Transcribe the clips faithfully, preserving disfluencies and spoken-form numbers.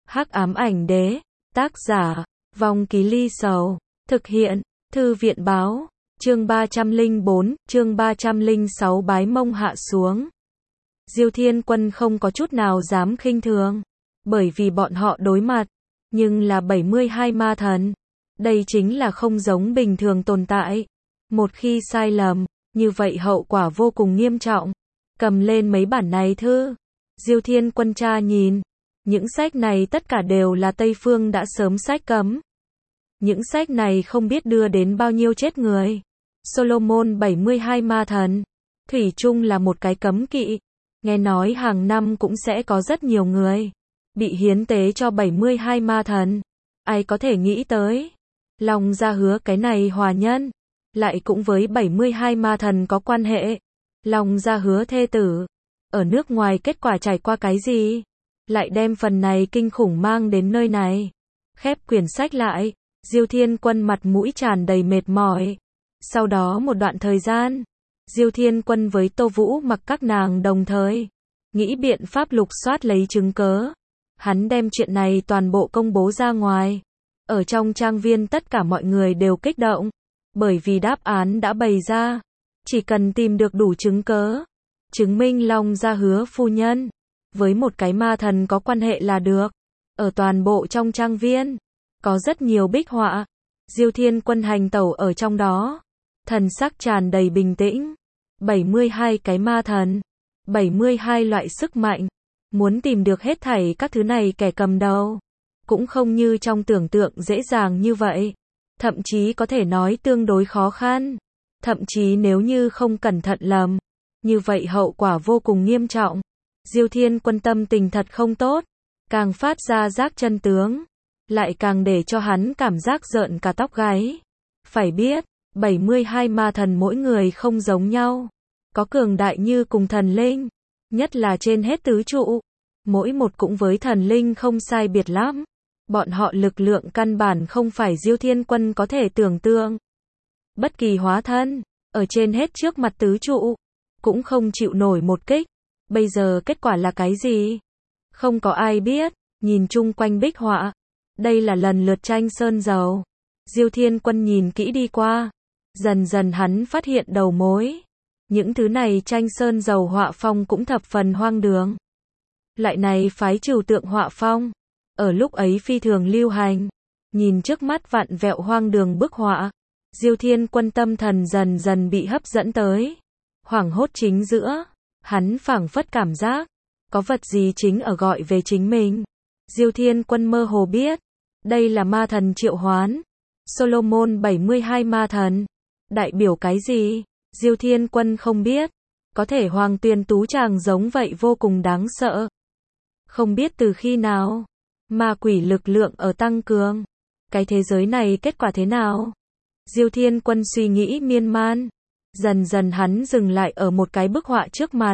Hắc ám ảnh đế, tác giả, Vong Ký Ly Sầu, thực hiện, Thư viện báo, chương ba trăm lẻ bốn, chương ba trăm lẻ sáu bái mông hạ xuống. Diêu Thiên Quân không có chút nào dám khinh thường, bởi vì bọn họ đối mặt, nhưng là bảy mươi hai ma thần. Đây chính là không giống bình thường tồn tại. Một khi sai lầm, như vậy hậu quả vô cùng nghiêm trọng. Cầm lên mấy bản này thư. Diêu Thiên Quân tra nhìn. Những sách này tất cả đều là Tây Phương đã sớm sách cấm. Những sách này không biết đưa đến bao nhiêu chết người. Solomon bảy mươi hai ma thần. Thủy chung là một cái cấm kỵ. Nghe nói hàng năm cũng sẽ có rất nhiều người bị hiến tế cho bảy mươi hai ma thần. Ai có thể nghĩ tới. Long Gia Hứa cái này hòa nhân. Lại cũng với bảy mươi hai ma thần có quan hệ. Long Gia Hứa thê tử. Ở nước ngoài kết quả trải qua cái gì? Lại đem phần này kinh khủng mang đến nơi này. Khép quyển sách lại. Diêu Thiên Quân mặt mũi tràn đầy mệt mỏi. Sau đó một đoạn thời gian. Diêu Thiên Quân với Tô Vũ Mặc các nàng đồng thời. Nghĩ biện pháp lục soát lấy chứng cớ. Hắn đem chuyện này toàn bộ công bố ra ngoài. Ở trong trang viên tất cả mọi người đều kích động. Bởi vì đáp án đã bày ra. Chỉ cần tìm được đủ chứng cớ. Chứng minh Long Gia Hứa phu nhân. Với một cái ma thần có quan hệ là được. Ở toàn bộ trong trang viên. Có rất nhiều bích họa. Diêu Thiên Quân hành tẩu ở trong đó. Thần sắc tràn đầy bình tĩnh. bảy mươi hai cái ma thần. bảy mươi hai loại sức mạnh. Muốn tìm được hết thảy các thứ này kẻ cầm đầu. Cũng không như trong tưởng tượng dễ dàng như vậy. Thậm chí có thể nói tương đối khó khăn. Thậm chí nếu như không cẩn thận lầm. Như vậy hậu quả vô cùng nghiêm trọng. Diêu Thiên Quân tâm tình thật không tốt. Càng phát ra giác chân tướng. Lại càng để cho hắn cảm giác rợn cả tóc gáy. Phải biết, bảy mươi hai ma thần mỗi người không giống nhau. Có cường đại như cùng thần linh. Nhất là trên hết tứ trụ. Mỗi một cũng với thần linh không sai biệt lắm. Bọn họ lực lượng căn bản không phải Diêu Thiên Quân có thể tưởng tượng. Bất kỳ hóa thân, ở trên hết trước mặt tứ trụ, cũng không chịu nổi một kích. Bây giờ kết quả là cái gì? Không có ai biết, nhìn chung quanh bích họa. Đây là lần lượt tranh sơn dầu. Diêu Thiên Quân nhìn kỹ đi qua. Dần dần hắn phát hiện đầu mối. Những thứ này tranh sơn dầu họa phong cũng thập phần hoang đường. Loại này phái trừu tượng họa phong. Ở lúc ấy phi thường lưu hành. Nhìn trước mắt vặn vẹo hoang đường bức họa. Diêu Thiên Quân tâm thần dần dần bị hấp dẫn tới. Hoảng hốt chính giữa. Hắn phảng phất cảm giác. Có vật gì chính ở gọi về chính mình. Diêu Thiên Quân mơ hồ biết. Đây là ma thần triệu hoán. Solomon bảy mươi hai ma thần. Đại biểu cái gì? Diêu Thiên Quân không biết. Có thể Hoàng Tuyền Tú chàng giống vậy vô cùng đáng sợ. Không biết từ khi nào. Ma quỷ lực lượng ở tăng cường. Cái thế giới này kết quả thế nào? Diêu Thiên Quân suy nghĩ miên man. Dần dần hắn dừng lại ở một cái bức họa trước mặt.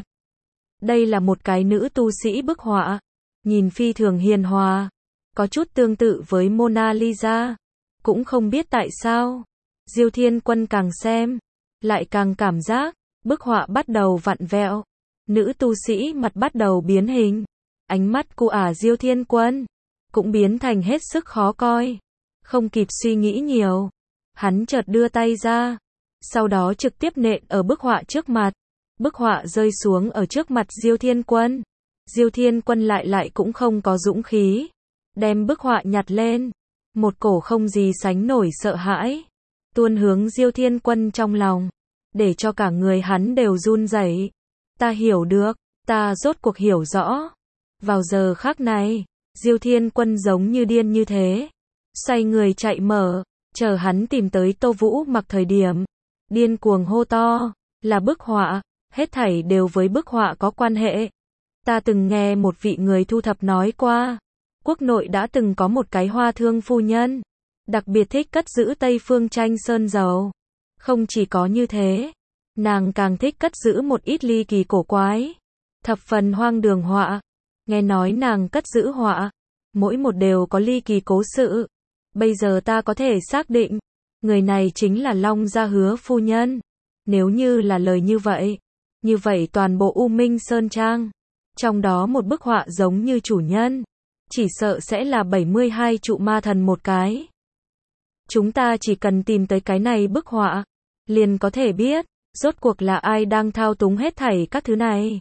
Đây là một cái nữ tu sĩ bức họa. Nhìn phi thường hiền hòa. Có chút tương tự với Mona Lisa. Cũng không biết tại sao. Diêu Thiên Quân càng xem. Lại càng cảm giác. Bức họa bắt đầu vặn vẹo. Nữ tu sĩ mặt bắt đầu biến hình. Ánh mắt của ả Diêu Thiên Quân. Cũng biến thành hết sức khó coi. Không kịp suy nghĩ nhiều. Hắn chợt đưa tay ra. Sau đó trực tiếp nện ở bức họa trước mặt. Bức họa rơi xuống ở trước mặt Diêu Thiên Quân. Diêu Thiên Quân lại lại cũng không có dũng khí. Đem bức họa nhặt lên. Một cổ không gì sánh nổi sợ hãi. Tuôn hướng Diêu Thiên Quân trong lòng. Để cho cả người hắn đều run rẩy. Ta hiểu được. Ta rốt cuộc hiểu rõ. Vào giờ khắc này. Diêu Thiên Quân giống như điên như thế. Xoay người chạy mở. Chờ hắn tìm tới Tô Vũ Mặc thời điểm. Điên cuồng hô to. Là bức họa. Hết thảy đều với bức họa có quan hệ. Ta từng nghe một vị người thu thập nói qua. Quốc nội đã từng có một cái hoa thương phu nhân. Đặc biệt thích cất giữ Tây Phương tranh sơn dầu. Không chỉ có như thế. Nàng càng thích cất giữ một ít ly kỳ cổ quái. Thập phần hoang đường họa. Nghe nói nàng cất giữ họa. Mỗi một đều có ly kỳ cố sự. Bây giờ ta có thể xác định. Người này chính là Long Gia Hứa phu nhân. Nếu như là lời như vậy. Như vậy toàn bộ U Minh Sơn Trang. Trong đó một bức họa giống như chủ nhân. chỉ sợ sẽ là bảy mươi hai trụ ma thần một cái. Chúng ta chỉ cần tìm tới cái này bức họa, liền có thể biết, rốt cuộc là ai đang thao túng hết thảy các thứ này.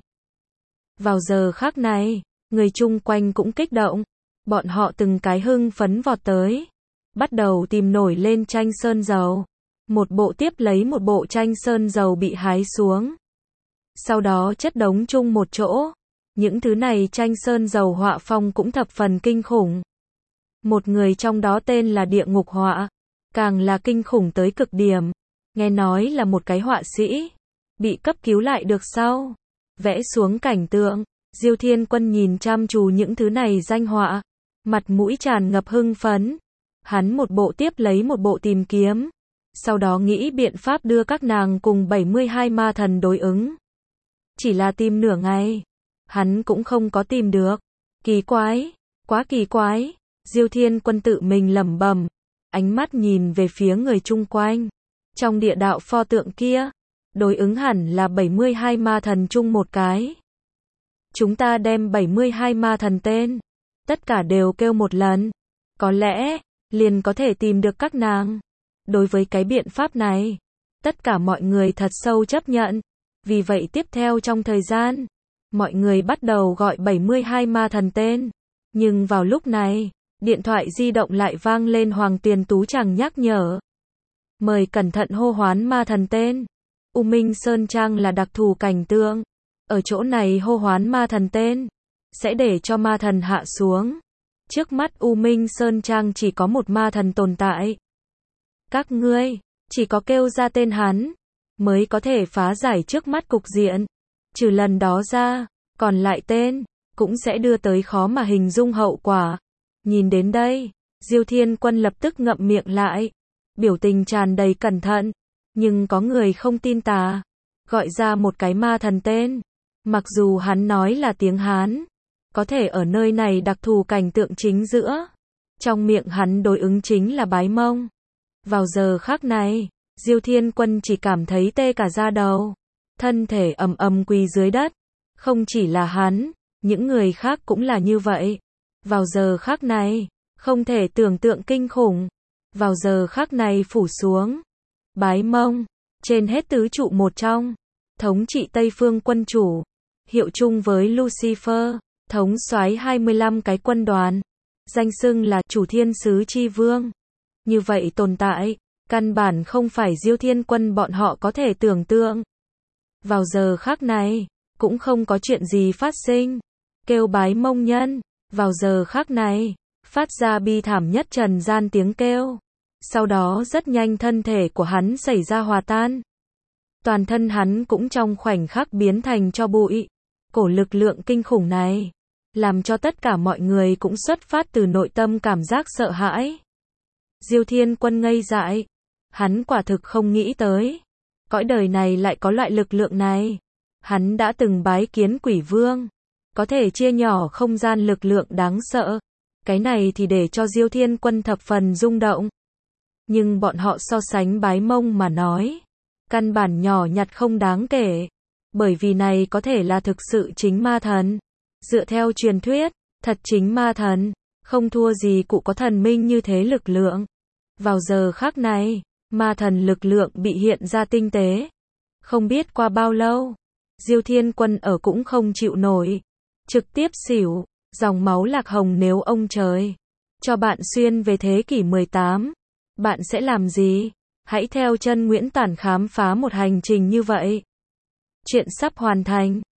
Vào giờ khắc này, người chung quanh cũng kích động, bọn họ từng cái hưng phấn vọt tới, bắt đầu tìm nổi lên tranh sơn dầu. Một bộ tiếp lấy một bộ tranh sơn dầu bị hái xuống. Sau đó chất đống chung một chỗ. Những thứ này tranh sơn dầu họa phong cũng thập phần kinh khủng. Một người trong đó tên là Địa Ngục Họa, càng là kinh khủng tới cực điểm. Nghe nói là một cái họa sĩ, bị cấp cứu lại được sau. Vẽ xuống cảnh tượng, Diêu Thiên Quân nhìn chăm chú những thứ này danh họa, mặt mũi tràn ngập hưng phấn. Hắn một bộ tiếp lấy một bộ tìm kiếm, sau đó nghĩ biện pháp đưa các nàng cùng bảy mươi hai ma thần đối ứng. Chỉ là tìm nửa ngày, hắn cũng không có tìm được. Kỳ quái, quá kỳ quái. Diêu Thiên Quân tự mình lẩm bẩm, ánh mắt nhìn về phía người chung quanh. Trong địa đạo pho tượng kia, đối ứng hẳn là bảy mươi hai ma thần chung một cái. Chúng ta đem bảy mươi hai ma thần tên, tất cả đều kêu một lần, có lẽ liền có thể tìm được các nàng. Đối với cái biện pháp này, tất cả mọi người thật sâu chấp nhận. Vì vậy tiếp theo trong thời gian, mọi người bắt đầu gọi bảy mươi hai ma thần tên. Nhưng vào lúc này, điện thoại di động lại vang lên Hoàng Tuyền Tú chàng nhắc nhở. Mời cẩn thận hô hoán ma thần tên. U Minh Sơn Trang là đặc thù cảnh tượng. Ở chỗ này hô hoán ma thần tên, sẽ để cho ma thần hạ xuống. Trước mắt U Minh Sơn Trang chỉ có một ma thần tồn tại. Các ngươi, chỉ có kêu ra tên hắn, mới có thể phá giải trước mắt cục diện. Trừ lần đó ra, còn lại tên, cũng sẽ đưa tới khó mà hình dung hậu quả. Nhìn đến đây, Diêu Thiên Quân lập tức ngậm miệng lại, biểu tình tràn đầy cẩn thận. Nhưng có người không tin tà, gọi ra một cái ma thần tên. Mặc dù hắn nói là tiếng Hán, có thể ở nơi này đặc thù cảnh tượng chính giữa. Trong miệng hắn đối ứng chính là bái mông. Vào giờ khắc này, Diêu Thiên Quân chỉ cảm thấy tê cả da đầu. Thân thể ầm ầm quỳ dưới đất. Không chỉ là hắn, những người khác cũng là như vậy. Vào giờ khắc này, không thể tưởng tượng kinh khủng. Vào giờ khắc này phủ xuống. Bái mông, trên hết tứ trụ một trong. Thống trị Tây Phương quân chủ. Hiệu chung với Lucifer, thống soái hai mươi lăm cái quân đoàn. Danh xưng là chủ thiên sứ chi vương. Như vậy tồn tại, căn bản không phải Diêu Thiên Quân bọn họ có thể tưởng tượng. Vào giờ khắc này, cũng không có chuyện gì phát sinh. Kêu bái mông nhân, vào giờ khắc này, phát ra bi thảm nhất trần gian tiếng kêu. Sau đó rất nhanh thân thể của hắn xảy ra hòa tan. Toàn thân hắn cũng trong khoảnh khắc biến thành tro bụi. Cổ lực lượng kinh khủng này, làm cho tất cả mọi người cũng xuất phát từ nội tâm cảm giác sợ hãi. Diêu Thiên Quân ngây dại. Hắn quả thực không nghĩ tới. Cõi đời này lại có loại lực lượng này. Hắn đã từng bái kiến quỷ vương. Có thể chia nhỏ không gian lực lượng đáng sợ. Cái này thì để cho Diêu Thiên Quân thập phần rung động. Nhưng bọn họ so sánh bái mông mà nói. Căn bản nhỏ nhặt không đáng kể. Bởi vì này có thể là thực sự chính ma thần. Dựa theo truyền thuyết, thật chính ma thần, không thua gì cụ có thần minh như thế lực lượng. Vào giờ khắc này, ma thần lực lượng bị hiện ra tinh tế. Không biết qua bao lâu, Diêu Thiên Quân ở cũng không chịu nổi. Trực tiếp xỉu, dòng máu lạc hồng nếu ông trời cho bạn xuyên về thế kỷ mười tám. Bạn sẽ làm gì? Hãy theo chân Nguyễn Tản khám phá một hành trình như vậy. Chuyện sắp hoàn thành.